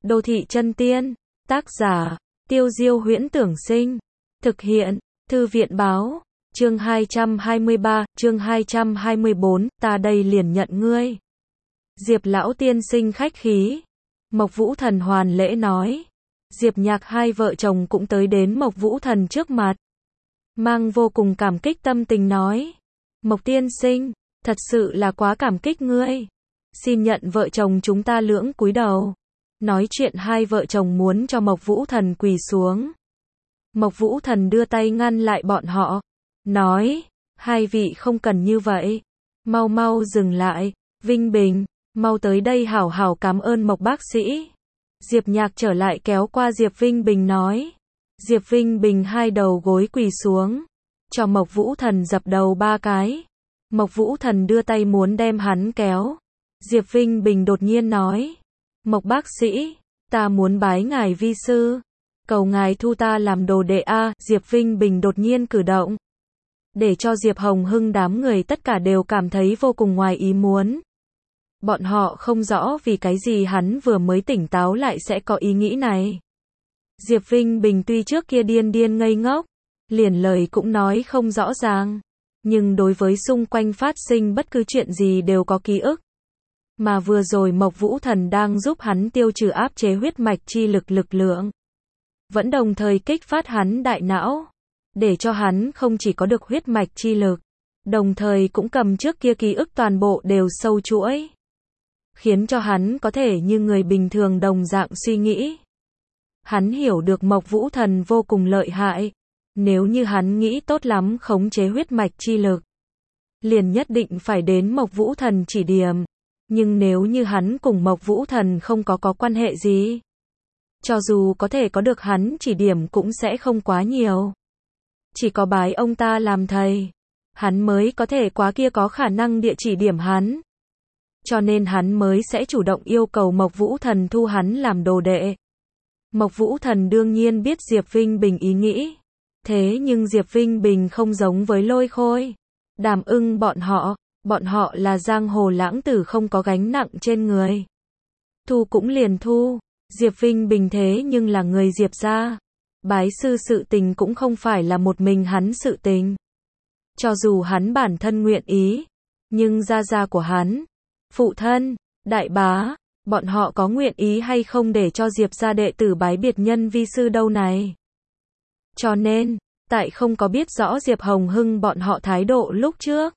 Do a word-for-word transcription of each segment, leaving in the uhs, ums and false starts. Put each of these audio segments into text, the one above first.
Đô thị chân tiên, tác giả, Tiêu Diêu Huyễn Tưởng Sinh, thực hiện, Thư viện Báo, chương hai trăm hai mươi ba, chương hai trăm hai mươi bốn, ta đây liền nhận ngươi. Diệp lão tiên sinh khách khí. Mộc Vũ Thần hoàn lễ nói. Diệp Nhạc hai vợ chồng cũng tới đến Mộc Vũ Thần trước mặt. Mang vô cùng cảm kích tâm tình nói. Mộc tiên sinh, thật sự là quá cảm kích ngươi. Xin nhận vợ chồng chúng ta lưỡng cúi đầu. Nói chuyện hai vợ chồng muốn cho Mộc Vũ Thần quỳ xuống. Mộc Vũ Thần đưa tay ngăn lại bọn họ. Nói, hai vị không cần như vậy. Mau mau dừng lại. Vinh Bình, mau tới đây hảo hảo cảm ơn Mộc bác sĩ. Diệp Nhạc trở lại kéo qua Diệp Vinh Bình nói. Diệp Vinh Bình hai đầu gối quỳ xuống. Cho Mộc Vũ Thần dập đầu ba cái. Mộc Vũ Thần đưa tay muốn đem hắn kéo. Diệp Vinh Bình đột nhiên nói. Mộc bác sĩ, ta muốn bái ngài vi sư. Cầu ngài thu ta làm đồ đệ a. Diệp Vinh Bình đột nhiên cử động. Để cho Diệp Hồng Hưng đám người tất cả đều cảm thấy vô cùng ngoài ý muốn. Bọn họ không rõ vì cái gì hắn vừa mới tỉnh táo lại sẽ có ý nghĩ này. Diệp Vinh Bình tuy trước kia điên điên ngây ngốc, liền lời cũng nói không rõ ràng, nhưng đối với xung quanh phát sinh bất cứ chuyện gì đều có ký ức. Mà vừa rồi Mộc Vũ Thần đang giúp hắn tiêu trừ áp chế huyết mạch chi lực lực lượng, vẫn đồng thời kích phát hắn đại não, để cho hắn không chỉ có được huyết mạch chi lực, đồng thời cũng cầm trước kia ký ức toàn bộ đều sâu chuỗi, khiến cho hắn có thể như người bình thường đồng dạng suy nghĩ. Hắn hiểu được Mộc Vũ Thần vô cùng lợi hại, nếu như hắn nghĩ tốt lắm khống chế huyết mạch chi lực, liền nhất định phải đến Mộc Vũ Thần chỉ điểm, nhưng nếu như hắn cùng Mộc Vũ Thần không có có quan hệ gì, cho dù có thể có được hắn chỉ điểm cũng sẽ không quá nhiều. Chỉ có bái ông ta làm thầy, hắn mới có thể quá kia có khả năng địa chỉ điểm hắn. Cho nên hắn mới sẽ chủ động yêu cầu Mộc Vũ Thần thu hắn làm đồ đệ. Mộc Vũ Thần đương nhiên biết Diệp Vinh Bình ý nghĩ. Thế nhưng Diệp Vinh Bình không giống với Lôi Khôi, Đàm Ưng bọn họ, bọn họ là giang hồ lãng tử không có gánh nặng trên người. Thu cũng liền thu, Diệp Vinh Bình thế nhưng là người Diệp gia. Bái sư sự tình cũng không phải là một mình hắn sự tình. Cho dù hắn bản thân nguyện ý, nhưng gia gia của hắn, phụ thân, đại bá, bọn họ có nguyện ý hay không để cho Diệp gia đệ tử bái biệt nhân vi sư đâu này. Cho nên, tại không có biết rõ Diệp Hồng Hưng bọn họ thái độ lúc trước,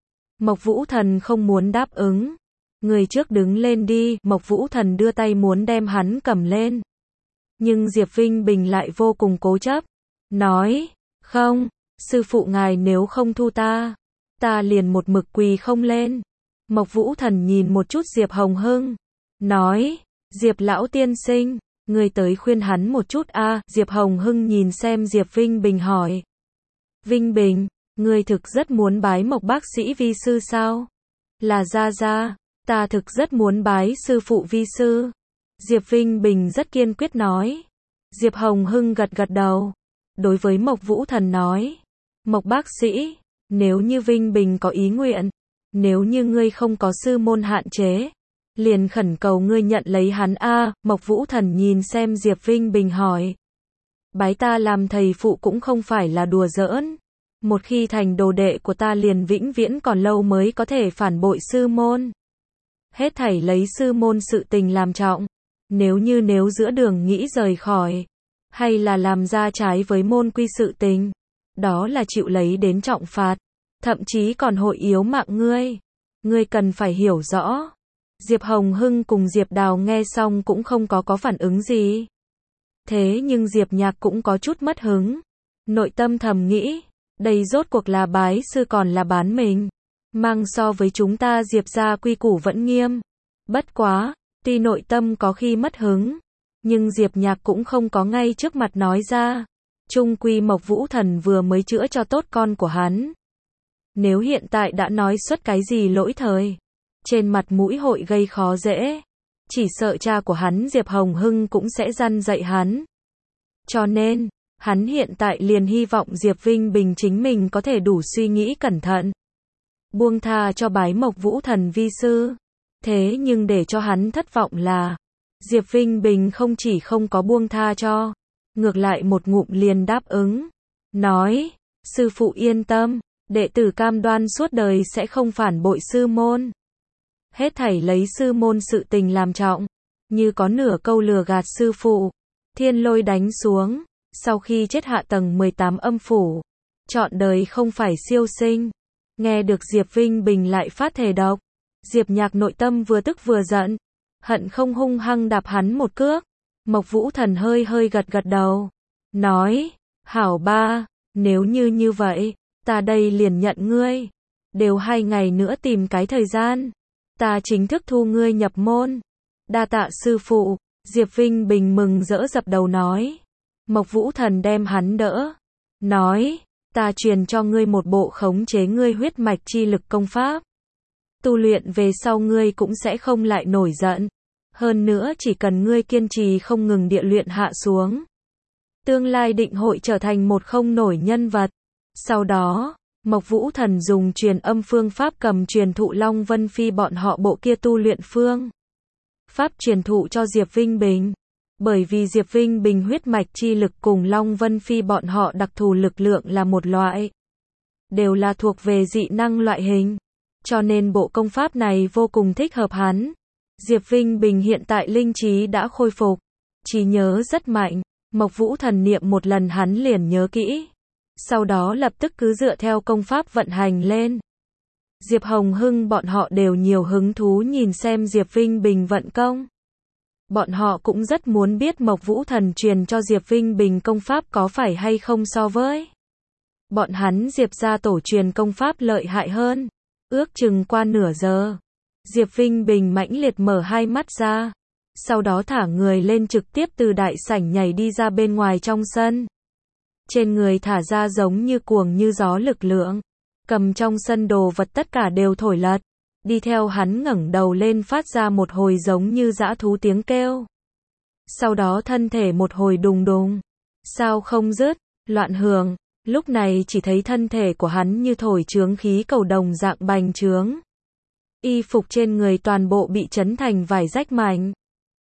Mộc Vũ Thần không muốn đáp ứng. Người trước đứng lên đi, Mộc Vũ Thần đưa tay muốn đem hắn cầm lên. Nhưng Diệp Vinh Bình lại vô cùng cố chấp, nói, không, sư phụ ngài nếu không thu ta, ta liền một mực quỳ không lên. Mộc Vũ Thần nhìn một chút Diệp Hồng Hưng, nói, Diệp lão tiên sinh, người tới khuyên hắn một chút a. Diệp Hồng Hưng nhìn xem Diệp Vinh Bình hỏi, Vinh Bình, người thực rất muốn bái Mộc bác sĩ vi sư sao? Là gia gia, ta thực rất muốn bái sư phụ vi sư. Diệp Vinh Bình rất kiên quyết nói. Diệp Hồng Hưng gật gật đầu. Đối với Mộc Vũ Thần nói, Mộc bác sĩ, nếu như Vinh Bình có ý nguyện, nếu như ngươi không có sư môn hạn chế, liền khẩn cầu ngươi nhận lấy hắn a. Mộc Vũ Thần nhìn xem Diệp Vinh Bình hỏi, bái ta làm thầy phụ cũng không phải là đùa giỡn. Một khi thành đồ đệ của ta liền vĩnh viễn còn lâu mới có thể phản bội sư môn. Hết thảy lấy sư môn sự tình làm trọng. Nếu như nếu giữa đường nghĩ rời khỏi, hay là làm ra trái với môn quy sự tình, đó là chịu lấy đến trọng phạt, thậm chí còn hội yếu mạng ngươi. Ngươi cần phải hiểu rõ. Diệp Hồng Hưng cùng Diệp Đào nghe xong cũng không có có phản ứng gì. Thế nhưng Diệp Nhạc cũng có chút mất hứng. Nội tâm thầm nghĩ, đây rốt cuộc là bái sư còn là bán mình. Mang so với chúng ta Diệp gia quy củ vẫn nghiêm. Bất quá, tuy nội tâm có khi mất hứng, nhưng Diệp Nhạc cũng không có ngay trước mặt nói ra. Chung quy Mộc Vũ Thần vừa mới chữa cho tốt con của hắn. Nếu hiện tại đã nói xuất cái gì lỗi thời, trên mặt mũi hội gây khó dễ. Chỉ sợ cha của hắn Diệp Hồng Hưng cũng sẽ răn dạy hắn. Cho nên, hắn hiện tại liền hy vọng Diệp Vinh Bình chính mình có thể đủ suy nghĩ cẩn thận. Buông tha cho bái Mộc Vũ Thần vi sư. Thế nhưng để cho hắn thất vọng là, Diệp Vinh Bình không chỉ không có buông tha cho, ngược lại một ngụm liền đáp ứng. Nói, sư phụ yên tâm, đệ tử cam đoan suốt đời sẽ không phản bội sư môn. Hết thảy lấy sư môn sự tình làm trọng, như có nửa câu lừa gạt sư phụ. Thiên lôi đánh xuống, sau khi chết hạ tầng mười tám âm phủ, trọn đời không phải siêu sinh. Nghe được Diệp Vinh Bình lại phát thề độc, Diệp Nhạc nội tâm vừa tức vừa giận, hận không hung hăng đạp hắn một cước. Mộc Vũ Thần hơi hơi gật gật đầu, nói, hảo ba, nếu như như vậy, ta đây liền nhận ngươi. Đều hai ngày nữa tìm cái thời gian, ta chính thức thu ngươi nhập môn. Đa tạ sư phụ. Diệp Vinh Bình mừng rỡ dập đầu nói. Mộc Vũ Thần đem hắn đỡ, nói, ta truyền cho ngươi một bộ khống chế ngươi huyết mạch chi lực công pháp. Tu luyện về sau ngươi cũng sẽ không lại nổi giận. Hơn nữa chỉ cần ngươi kiên trì không ngừng địa luyện hạ xuống, tương lai định hội trở thành một không nổi nhân vật. Sau đó, Mộc Vũ Thần dùng truyền âm phương pháp cầm truyền thụ Long Vân Phi bọn họ bộ kia tu luyện phương pháp truyền thụ cho Diệp Vinh Bình. Bởi vì Diệp Vinh Bình huyết mạch chi lực cùng Long Vân Phi bọn họ đặc thù lực lượng là một loại, đều là thuộc về dị năng loại hình, cho nên bộ công pháp này vô cùng thích hợp hắn. Diệp Vinh Bình hiện tại linh trí đã khôi phục, trí nhớ rất mạnh, Mộc Vũ Thần niệm một lần hắn liền nhớ kỹ, sau đó lập tức cứ dựa theo công pháp vận hành lên. Diệp Hồng Hưng bọn họ đều nhiều hứng thú nhìn xem Diệp Vinh Bình vận công. Bọn họ cũng rất muốn biết Mộc Vũ Thần truyền cho Diệp Vinh Bình công pháp có phải hay không so với bọn hắn Diệp gia tổ truyền công pháp lợi hại hơn. Ước chừng qua nửa giờ, Diệp Vinh Bình mãnh liệt mở hai mắt ra, sau đó thả người lên trực tiếp từ đại sảnh nhảy đi ra bên ngoài trong sân. Trên người thả ra giống như cuồng như gió lực lượng, cầm trong sân đồ vật tất cả đều thổi lật. Đi theo hắn ngẩng đầu lên phát ra một hồi giống như dã thú tiếng kêu. Sau đó thân thể một hồi đùng đùng, sao không dứt, loạn hưởng. Lúc này chỉ thấy thân thể của hắn như thổi chướng khí cầu đồng dạng bành trướng. Y phục trên người toàn bộ bị chấn thành vải rách mảnh,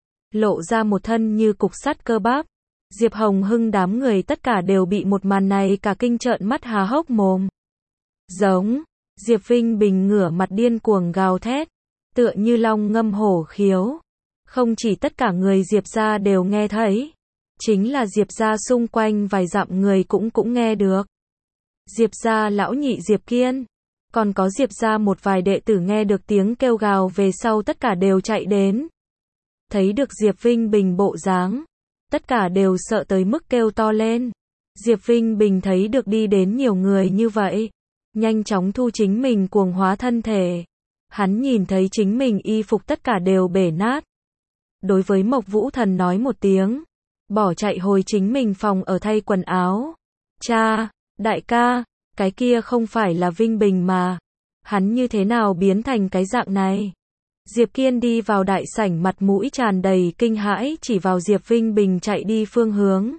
lộ ra một thân như cục sắt cơ bắp. Diệp Hồng Hưng đám người tất cả đều bị một màn này cả kinh trợn mắt há hốc mồm. Giống, Diệp Vinh Bình ngửa mặt điên cuồng gào thét, tựa như long ngâm hổ khiếu. Không chỉ tất cả người Diệp gia đều nghe thấy, chính là Diệp gia xung quanh vài dặm người cũng cũng nghe được. Diệp gia lão nhị Diệp Kiên, còn có Diệp gia một vài đệ tử nghe được tiếng kêu gào về sau tất cả đều chạy đến. Thấy được Diệp Vinh Bình bộ dáng, tất cả đều sợ tới mức kêu to lên. Diệp Vinh Bình thấy được đi đến nhiều người như vậy, nhanh chóng thu chính mình cuồng hóa thân thể. Hắn nhìn thấy chính mình y phục tất cả đều bể nát. Đối với Mộc Vũ Thần nói một tiếng, bỏ chạy hồi chính mình phòng ở thay quần áo. Cha, đại ca, cái kia không phải là Vinh Bình mà. Hắn như thế nào biến thành cái dạng này? Diệp Kiên đi vào đại sảnh mặt mũi tràn đầy kinh hãi chỉ vào Diệp Vinh Bình chạy đi phương hướng.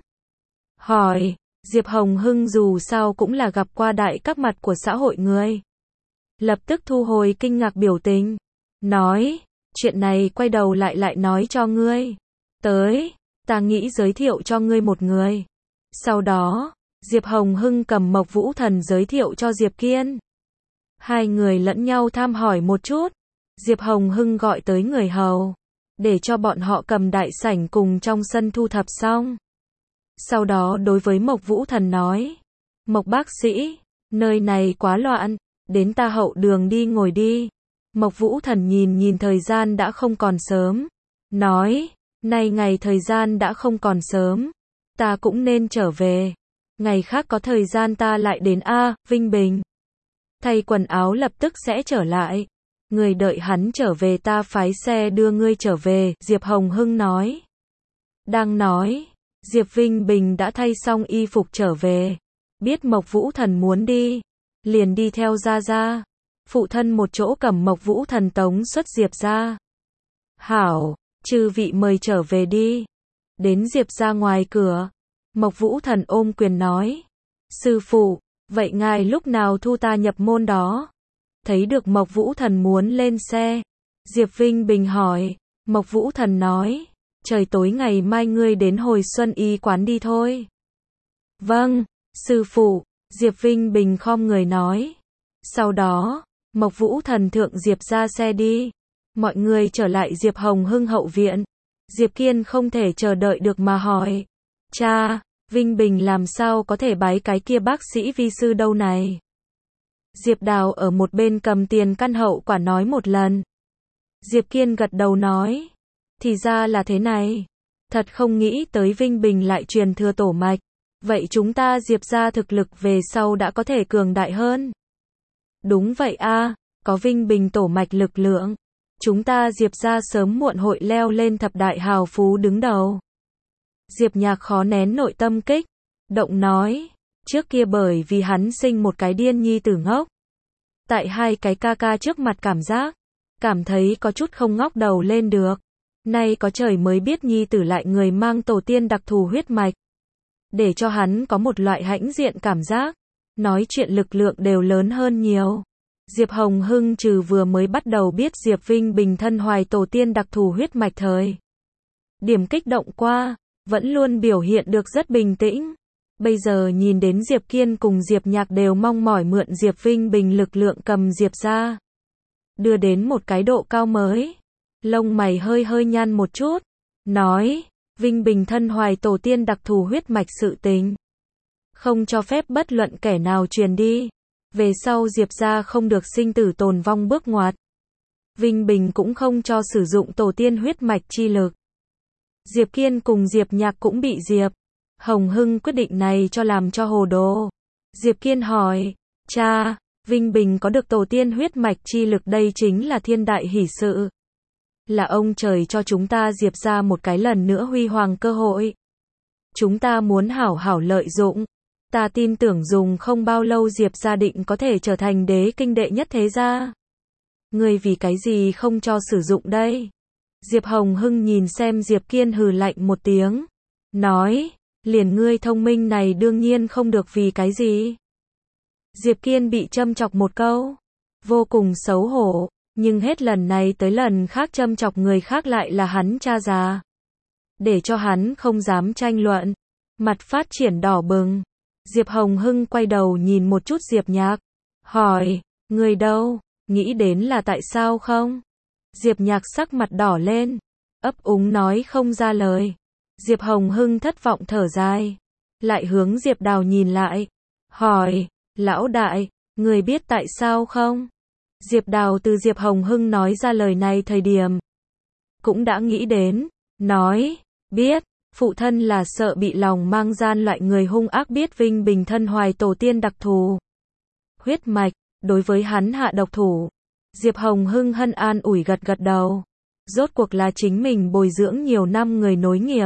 Hỏi, Diệp Hồng Hưng dù sao cũng là gặp qua đại các mặt của xã hội người. Lập tức thu hồi kinh ngạc biểu tình. Nói, chuyện này quay đầu lại lại nói cho ngươi. Tới, ta nghĩ giới thiệu cho ngươi một người. Sau đó, Diệp Hồng Hưng cầm Mộc Vũ Thần giới thiệu cho Diệp Kiên. Hai người lẫn nhau tham hỏi một chút. Diệp Hồng Hưng gọi tới người hầu, để cho bọn họ cầm đại sảnh cùng trong sân thu thập xong. Sau đó đối với Mộc Vũ Thần nói, Mộc bác sĩ, nơi này quá loạn, đến ta hậu đường đi ngồi đi. Mộc Vũ Thần nhìn nhìn thời gian đã không còn sớm, nói, nay ngày thời gian đã không còn sớm, ta cũng nên trở về. Ngày khác có thời gian ta lại đến A, Vinh Bình. Thay quần áo lập tức sẽ trở lại. Người đợi hắn trở về ta phái xe đưa ngươi trở về, Diệp Hồng Hưng nói. Đang nói, Diệp Vinh Bình đã thay xong y phục trở về. Biết Mộc Vũ Thần muốn đi, liền đi theo ra ra. Phụ thân một chỗ cầm Mộc Vũ Thần tống xuất Diệp ra. Hảo, chư vị mời trở về đi. Đến Diệp ra ngoài cửa, Mộc Vũ Thần ôm quyền nói. Sư phụ, vậy ngài lúc nào thu ta nhập môn đó? Thấy được Mộc Vũ Thần muốn lên xe, Diệp Vinh Bình hỏi. Mộc Vũ Thần nói, trời tối ngày mai ngươi đến hồi xuân y quán đi thôi. Vâng, sư phụ, Diệp Vinh Bình khom người nói. Sau đó, Mộc Vũ Thần thượng Diệp ra xe đi. Mọi người trở lại Diệp Hồng Hưng hậu viện. Diệp Kiên không thể chờ đợi được mà hỏi. Cha, Vinh Bình làm sao có thể bái cái kia bác sĩ vi sư đâu này? Diệp Đào ở một bên cầm tiền căn hậu quả nói một lần. Diệp Kiên gật đầu nói. Thì ra là thế này. Thật không nghĩ tới Vinh Bình lại truyền thừa tổ mạch. Vậy chúng ta Diệp ra thực lực về sau đã có thể cường đại hơn. Đúng vậy a, có Vinh Bình tổ mạch lực lượng. Chúng ta Diệp ra sớm muộn hội leo lên thập đại hào phú đứng đầu. Diệp Nhạc khó nén nội tâm kích động nói. Trước kia bởi vì hắn sinh một cái điên nhi tử ngốc. Tại hai cái ca ca trước mặt cảm giác. Cảm thấy có chút không ngóc đầu lên được. Nay có trời mới biết nhi tử lại người mang tổ tiên đặc thù huyết mạch. Để cho hắn có một loại hãnh diện cảm giác. Nói chuyện lực lượng đều lớn hơn nhiều. Diệp Hồng Hưng trừ vừa mới bắt đầu biết Diệp Vinh Bình thân hoài tổ tiên đặc thù huyết mạch thời. Điểm kích động qua, vẫn luôn biểu hiện được rất bình tĩnh. Bây giờ nhìn đến Diệp Kiên cùng Diệp Nhạc đều mong mỏi mượn Diệp Vinh Bình lực lượng cầm Diệp ra. Đưa đến một cái độ cao mới. Lông mày hơi hơi nhăn một chút. Nói, Vinh Bình thân hoài tổ tiên đặc thù huyết mạch sự tình. Không cho phép bất luận kẻ nào truyền đi. Về sau Diệp ra không được sinh tử tồn vong bước ngoặt. Vinh Bình cũng không cho sử dụng tổ tiên huyết mạch chi lực. Diệp Kiên cùng Diệp Nhạc cũng bị Diệp Hồng Hưng quyết định này cho làm cho hồ đồ. Diệp Kiên hỏi, cha, Vinh Bình có được tổ tiên huyết mạch chi lực đây chính là thiên đại hỷ sự. Là ông trời cho chúng ta Diệp ra một cái lần nữa huy hoàng cơ hội. Chúng ta muốn hảo hảo lợi dụng. Ta tin tưởng dùng không bao lâu Diệp gia định có thể trở thành đế kinh đệ nhất thế gia. Ngươi vì cái gì không cho sử dụng đây? Diệp Hồng Hưng nhìn xem Diệp Kiên hừ lạnh một tiếng. Nói, liền ngươi thông minh này đương nhiên không được vì cái gì. Diệp Kiên bị châm chọc một câu. Vô cùng xấu hổ. Nhưng hết lần này tới lần khác châm chọc người khác lại là hắn cha già. Để cho hắn không dám tranh luận. Mặt phát triển đỏ bừng. Diệp Hồng Hưng quay đầu nhìn một chút Diệp Nhạc. Hỏi, người đâu, nghĩ đến là tại sao không? Diệp Nhạc sắc mặt đỏ lên. Ấp úng nói không ra lời. Diệp Hồng Hưng thất vọng thở dài. Lại hướng Diệp Đào nhìn lại. Hỏi, lão đại, người biết tại sao không? Diệp Đào từ Diệp Hồng Hưng nói ra lời này thời điểm. Cũng đã nghĩ đến. Nói, biết. Phụ thân là sợ bị lòng mang gian loại người hung ác biết Vinh Bình thân hoài tổ tiên đặc thù. Huyết mạch, đối với hắn hạ độc thủ. Diệp Hồng Hưng hân an ủi gật gật đầu. Rốt cuộc là chính mình bồi dưỡng nhiều năm người nối nghiệp.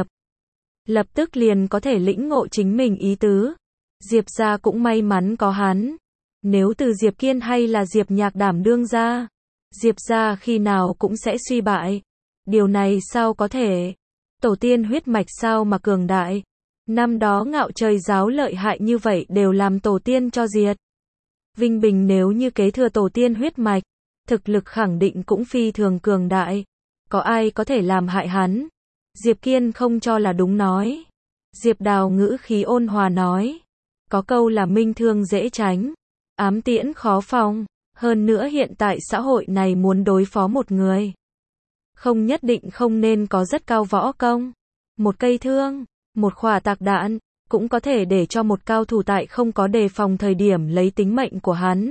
Lập tức liền có thể lĩnh ngộ chính mình ý tứ. Diệp gia cũng may mắn có hắn. Nếu từ Diệp Kiên hay là Diệp Nhạc đảm đương ra. Diệp gia khi nào cũng sẽ suy bại. Điều này sao có thể? Tổ tiên huyết mạch sao mà cường đại. Năm đó ngạo trời giáo lợi hại như vậy đều làm tổ tiên cho diệt. Vinh Bình nếu như kế thừa tổ tiên huyết mạch, thực lực khẳng định cũng phi thường cường đại. Có ai có thể làm hại hắn? Diệp Kiên không cho là đúng nói. Diệp Đào ngữ khí ôn hòa nói. Có câu là minh thương dễ tránh, ám tiễn khó phòng. Hơn nữa hiện tại xã hội này muốn đối phó một người. Không nhất định không nên có rất cao võ công. Một cây thương, một khỏa tạc đạn, cũng có thể để cho một cao thủ tại không có đề phòng thời điểm lấy tính mệnh của hắn.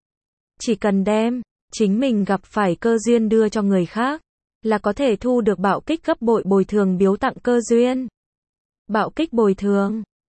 Chỉ cần đem chính mình gặp phải cơ duyên đưa cho người khác, là có thể thu được bạo kích gấp bội bồi thường biếu tặng cơ duyên. Bạo kích bồi thường